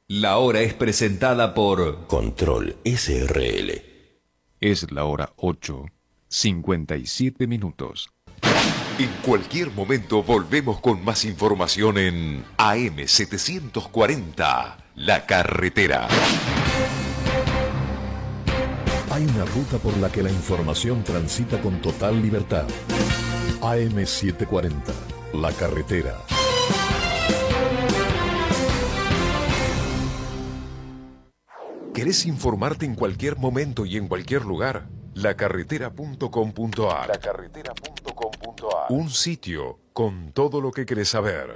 La hora es presentada por Control SRL. Es la hora 8:57. En cualquier momento volvemos con más información en AM740, La Carretera. Hay una ruta por la que la información transita con total libertad. AM740, La Carretera. ¿Querés informarte en cualquier momento y en cualquier lugar? Lacarretera.com.ar. Lacarretera.com.ar. Un sitio con todo lo que querés saber.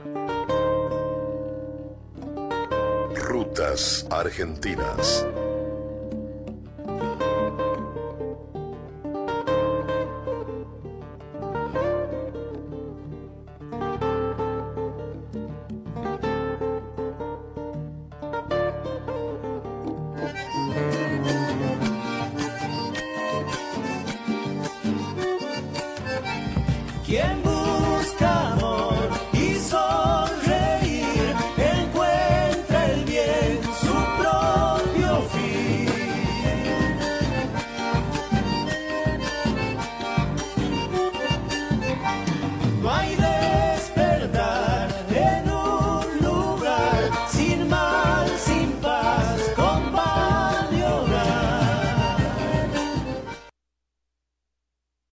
Rutas Argentinas. ¿Quién